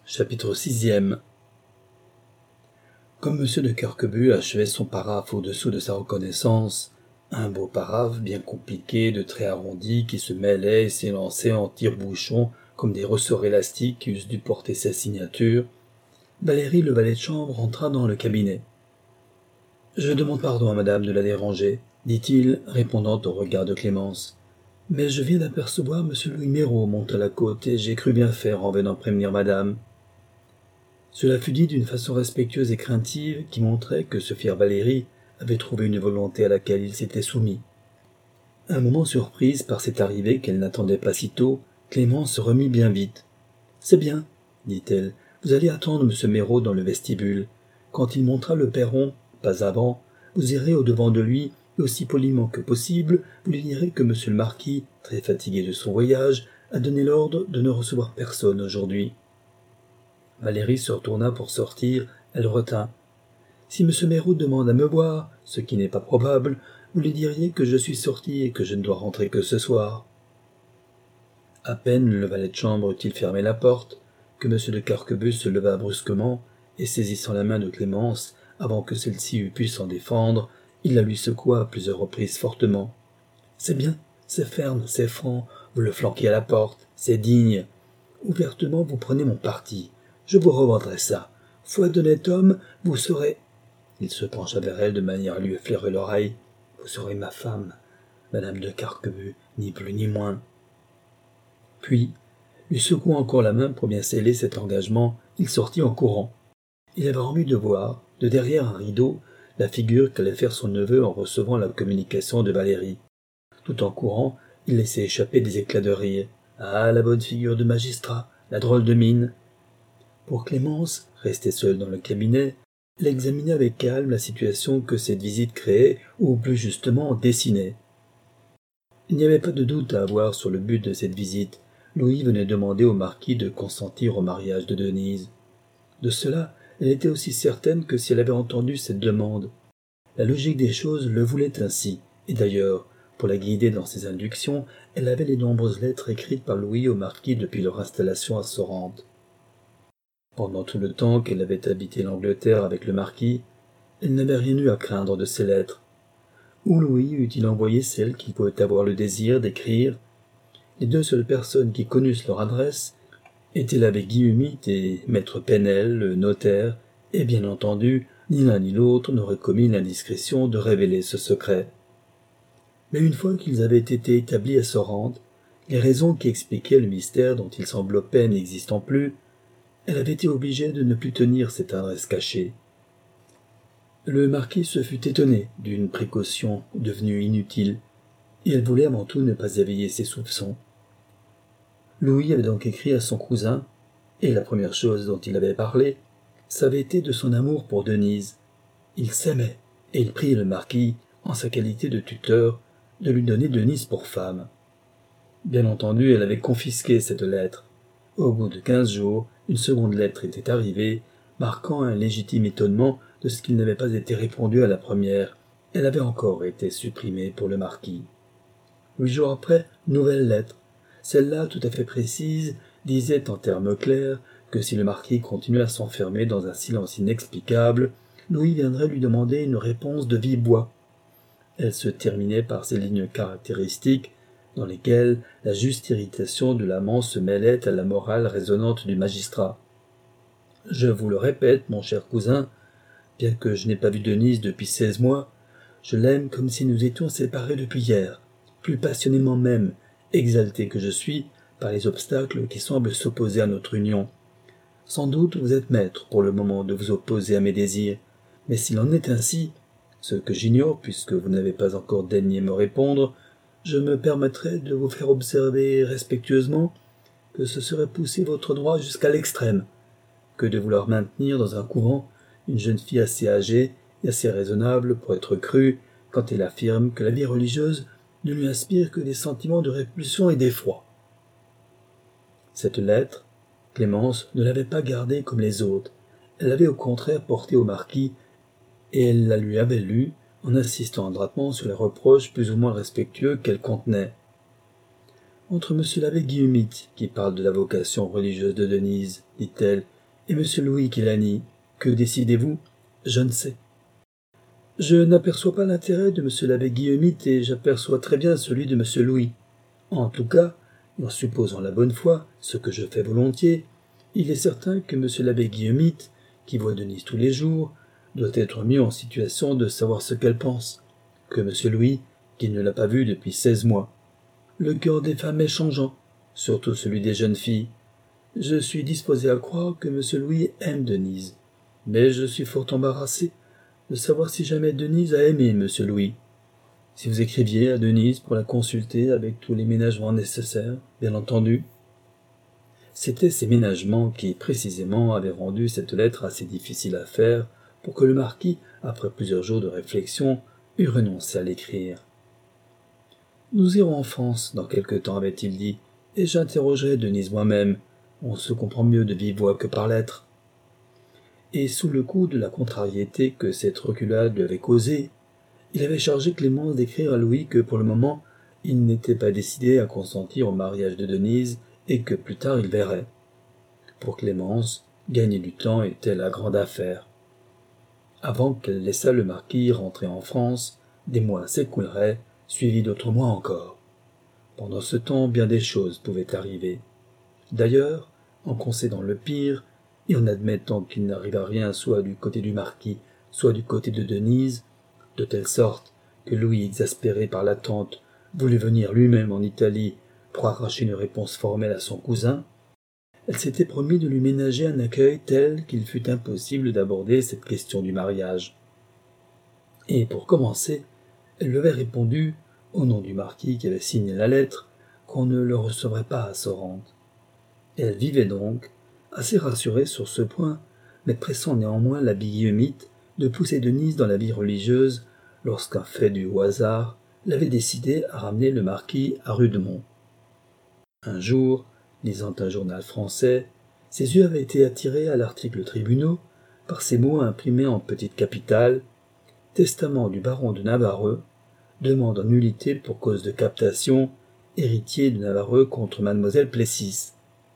Chapitre 6e. Comme M. de Querquebus achevait son paraphe au-dessous de sa reconnaissance, un beau paraphe bien compliqué de traits arrondis qui se mêlaient et s'élançaient en tire-bouchons comme des ressorts élastiques qui eussent dû porter sa signature, Valérie, le valet de chambre, entra dans le cabinet. « Je demande pardon à madame de la déranger, dit-il, répondant au regard de Clémence. Mais je viens d'apercevoir M. Louis Méraud monter à la côte et j'ai cru bien faire en venant prévenir madame. » Cela fut dit d'une façon respectueuse et craintive qui montrait que ce fier Valérie avait trouvé une volonté à laquelle il s'était soumis. Un moment surprise par cette arrivée qu'elle n'attendait pas si tôt, Clémence se remit bien vite. « C'est bien, dit-elle, vous allez attendre M. Méraud dans le vestibule. Quand il montera le perron, pas avant, vous irez au-devant de lui et aussi poliment que possible, vous lui direz que M. le marquis, très fatigué de son voyage, a donné l'ordre de ne recevoir personne aujourd'hui. » Valérie se retourna pour sortir, elle retint. « Si M. Méraud demande à me voir, ce qui n'est pas probable, vous lui diriez que je suis sorti et que je ne dois rentrer que ce soir. » À peine le valet de chambre eut-il fermé la porte, que M. de Querquebus se leva brusquement, et saisissant la main de Clémence, avant que celle-ci eût pu s'en défendre, il la lui secoua à plusieurs reprises fortement. « C'est bien, c'est ferme, c'est franc, vous le flanquez à la porte, c'est digne. Ouvertement vous prenez mon parti. Je vous revendrai ça. Foi d'honnête homme, vous serez... » Il se pencha vers elle de manière à lui effleurer l'oreille. « Vous serez ma femme, madame de Querquebus, ni plus ni moins. » Puis, lui secouant encore la main pour bien sceller cet engagement, il sortit en courant. Il avait envie de voir, de derrière un rideau, la figure qu'allait faire son neveu en recevant la communication de Valérie. Tout en courant, il laissait échapper des éclats de rire. « Ah, la bonne figure de magistrat, la drôle de mine !» Pour Clémence, restée seule dans le cabinet, elle examinait avec calme la situation que cette visite créait, ou plus justement dessinait. Il n'y avait pas de doute à avoir sur le but de cette visite. Louis venait demander au marquis de consentir au mariage de Denise. De cela, elle était aussi certaine que si elle avait entendu cette demande. La logique des choses le voulait ainsi, et d'ailleurs, pour la guider dans ses inductions, elle avait les nombreuses lettres écrites par Louis au marquis depuis leur installation à Sorrente. Pendant tout le temps qu'elle avait habité l'Angleterre avec le marquis, elle n'avait rien eu à craindre de ces lettres. Où Louis eût-il envoyé celles qu'il pouvait avoir le désir d'écrire? Les deux seules personnes qui connussent leur adresse étaient l'abbé Guillaumy et maître Penel, le notaire, et bien entendu, ni l'un ni l'autre n'aurait commis l'indiscrétion de révéler ce secret. Mais une fois qu'ils avaient été établis à Sorrente, les raisons qui expliquaient le mystère dont ils s'enveloppaient n'existant plus, elle avait été obligée de ne plus tenir cette adresse cachée. Le marquis se fut étonné d'une précaution devenue inutile, et elle voulait avant tout ne pas éveiller ses soupçons. Louis avait donc écrit à son cousin, et la première chose dont il avait parlé, ça avait été de son amour pour Denise. Il s'aimait, et il prit le marquis, en sa qualité de tuteur, de lui donner Denise pour femme. Bien entendu, elle avait confisqué cette lettre. Au bout de 15 jours, une seconde lettre était arrivée, marquant un légitime étonnement de ce qu'il n'avait pas été répondu à la première. Elle avait encore été supprimée pour le marquis. 8 jours après, nouvelle lettre. Celle-là, tout à fait précise, disait en termes clairs que si le marquis continuait à s'enfermer dans un silence inexplicable, Louis viendrait lui demander une réponse de vive voix. Elle se terminait par ces lignes caractéristiques dans lesquelles la juste irritation de l'amant se mêlait à la morale résonnante du magistrat. « Je vous le répète, mon cher cousin, bien que je n'ai pas vu Denise depuis 16 mois, je l'aime comme si nous étions séparés depuis hier, plus passionnément même, exalté que je suis par les obstacles qui semblent s'opposer à notre union. Sans doute vous êtes maître pour le moment de vous opposer à mes désirs, mais s'il en est ainsi, ce que j'ignore puisque vous n'avez pas encore daigné me répondre, je me permettrai de vous faire observer respectueusement que ce serait pousser votre droit jusqu'à l'extrême, que de vouloir maintenir dans un couvent une jeune fille assez âgée et assez raisonnable pour être crue quand elle affirme que la vie religieuse ne lui inspire que des sentiments de répulsion et d'effroi. » Cette lettre, Clémence ne l'avait pas gardée comme les autres. Elle l'avait au contraire portée au marquis, et elle la lui avait lue, en insistant adroitement sur les reproches plus ou moins respectueux qu'elle contenait. « Entre monsieur l'abbé Guillaumy, qui parle de la vocation religieuse de Denise, dit-elle, Et monsieur Louis qui la nie, que décidez-vous? Je ne sais. Je n'aperçois pas l'intérêt de monsieur l'abbé Guillemite et j'aperçois très bien celui de monsieur Louis. En tout cas, en supposant la bonne foi, ce que je fais volontiers, il est certain que monsieur l'abbé Guillemite, qui voit Denise tous les jours, doit être mieux en situation de savoir ce qu'elle pense, que monsieur Louis, qui ne l'a pas vue depuis 16 mois. Le cœur des femmes est changeant, surtout celui des jeunes filles. Je suis disposé à croire que monsieur Louis aime Denise, mais je suis fort embarrassé de savoir si jamais Denise a aimé monsieur Louis. Si vous écriviez à Denise pour la consulter avec tous les ménagements nécessaires, bien entendu. C'étaient ces ménagements qui, précisément, avaient rendu cette lettre assez difficile à faire pour que le marquis, après plusieurs jours de réflexion, eût renoncé à l'écrire. « Nous irons en France dans quelque temps, avait-il dit, et j'interrogerai Denise moi-même. On se comprend mieux de vive voix que par lettre. » Et sous le coup de la contrariété que cette reculade lui avait causée, il avait chargé Clémence d'écrire à Louis que, pour le moment, il n'était pas décidé à consentir au mariage de Denise et que plus tard il verrait. Pour Clémence, gagner du temps était la grande affaire. Avant qu'elle laissât le marquis rentrer en France, des mois s'écouleraient, suivis d'autres mois encore. Pendant ce temps, bien des choses pouvaient arriver. D'ailleurs, en concédant le pire, et en admettant qu'il n'arrivât rien soit du côté du marquis, soit du côté de Denise, de telle sorte que Louis, exaspéré par l'attente, voulut venir lui-même en Italie pour arracher une réponse formelle à son cousin, elle s'était promis de lui ménager un accueil tel qu'il fût impossible d'aborder cette question du mariage. Et pour commencer, elle lui avait répondu, au nom du marquis qui avait signé la lettre, qu'on ne le recevrait pas à Sorrente. Et elle vivait donc, assez rassurée sur ce point, mais pressant néanmoins l'abbé Guillemite de pousser Denise dans la vie religieuse lorsqu'un fait du hasard l'avait décidé à ramener le marquis à Rudemont. Un jour, lisant un journal français, ses yeux avaient été attirés à l'article Tribunaux par ces mots imprimés en petite capitale « Testament du baron de Navarreux, demande en nullité pour cause de captation, héritier de Navarreux contre mademoiselle Plessis. »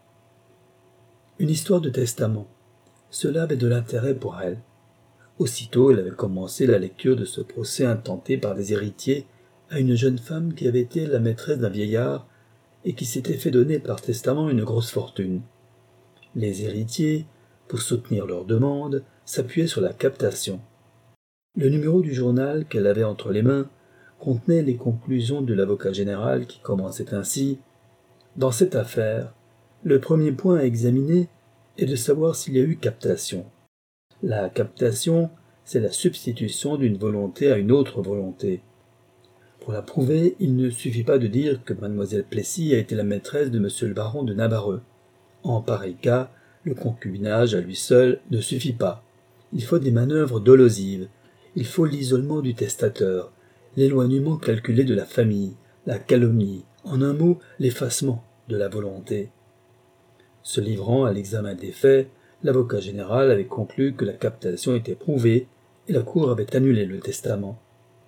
Une histoire de testament. Cela avait de l'intérêt pour elle. Aussitôt, elle avait commencé la lecture de ce procès intenté par des héritiers à une jeune femme qui avait été la maîtresse d'un vieillard et qui s'était fait donner par testament une grosse fortune. Les héritiers, pour soutenir leur demande, s'appuyaient sur la captation. Le numéro du journal qu'elle avait entre les mains contenait les conclusions de l'avocat général qui commençait ainsi « Dans cette affaire, le premier point à examiner est de savoir s'il y a eu captation. La captation, c'est la substitution d'une volonté à une autre volonté. Pour la prouver, il ne suffit pas de dire que mademoiselle Plessis a été la maîtresse de monsieur le baron de Navarreux. En pareil cas, le concubinage à lui seul ne suffit pas. Il faut des manœuvres dolosives. Il faut l'isolement du testateur, l'éloignement calculé de la famille, la calomnie, en un mot, l'effacement de la volonté. Se livrant à l'examen des faits, l'avocat général avait conclu que la captation était prouvée et la cour avait annulé le testament.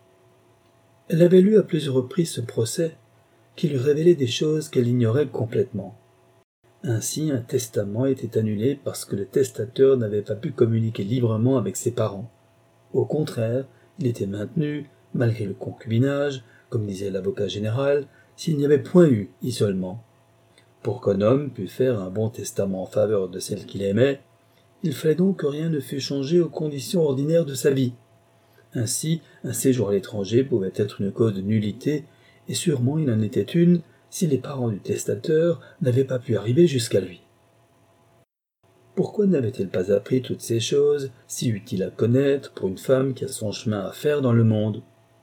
Elle avait lu à plusieurs reprises ce procès qui lui révélait des choses qu'elle ignorait complètement. Ainsi, un testament était annulé parce que le testateur n'avait pas pu communiquer librement avec ses parents. Au contraire, il était maintenu, malgré le concubinage, comme disait l'avocat général, s'il n'y avait point eu isolement. Pour qu'un homme pût faire un bon testament en faveur de celle qu'il aimait, il fallait donc que rien ne fût changé aux conditions ordinaires de sa vie. Ainsi, un séjour à l'étranger pouvait être une cause de nullité, et sûrement il en était une si les parents du testateur n'avaient pas pu arriver jusqu'à lui. Pourquoi n'avait-elle pas appris toutes ces choses, si utiles à connaître pour une femme qui a son chemin à faire dans le monde?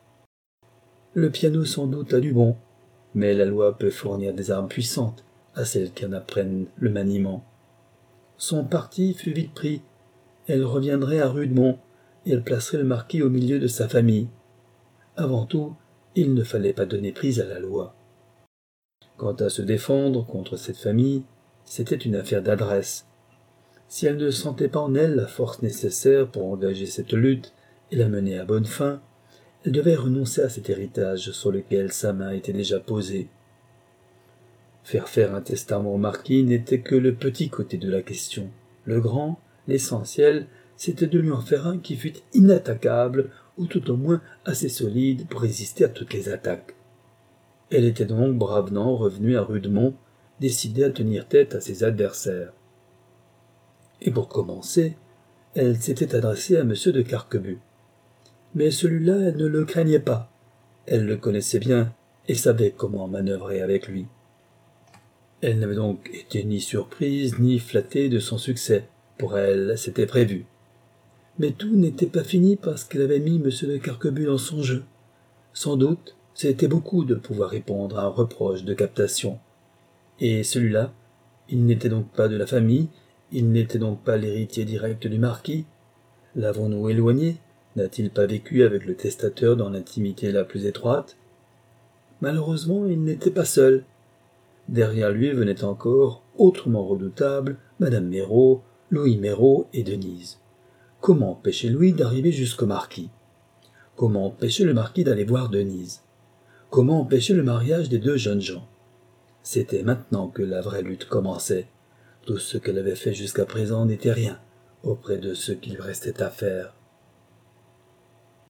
Le piano sans doute a du bon, mais la loi peut fournir des armes puissantes à celles qui en apprennent le maniement. Son parti fut vite pris. Elle reviendrait à Rudemont, et elle placerait le marquis au milieu de sa famille. Avant tout, il ne fallait pas donner prise à la loi. Quant à se défendre contre cette famille, c'était une affaire d'adresse. Si elle ne sentait pas en elle la force nécessaire pour engager cette lutte et la mener à bonne fin, elle devait renoncer à cet héritage sur lequel sa main était déjà posée. Faire un testament au marquis n'était que le petit côté de la question. Le grand, l'essentiel, c'était de lui en faire un qui fût inattaquable, ou tout au moins assez solide pour résister à toutes les attaques. Elle était donc bravement revenue à Rudemont, décidée à tenir tête à ses adversaires. Et pour commencer, elle s'était adressée à M. de Carquebus. Mais celui-là, elle ne le craignait pas. Elle le connaissait bien et savait comment manœuvrer avec lui. Elle n'avait donc été ni surprise ni flattée de son succès. Pour elle, c'était prévu. Mais tout n'était pas fini parce qu'elle avait mis M. de Carquebus dans son jeu. Sans doute, c'était beaucoup de pouvoir répondre à un reproche de captation. Et celui-là, il n'était donc pas de la famille, il n'était donc pas l'héritier direct du marquis. L'avons-nous éloigné? N'a-t-il pas vécu avec le testateur dans l'intimité la plus étroite? Malheureusement, il n'était pas seul. Derrière lui venaient encore, autrement redoutables, Madame Méraud, Louis Méraud et Denise. Comment empêcher Louis d'arriver jusqu'au marquis? Comment empêcher le marquis d'aller voir Denise? Comment empêcher le mariage des deux jeunes gens? C'était maintenant que la vraie lutte commençait. Tout ce qu'elle avait fait jusqu'à présent n'était rien auprès de ce qu'il restait à faire.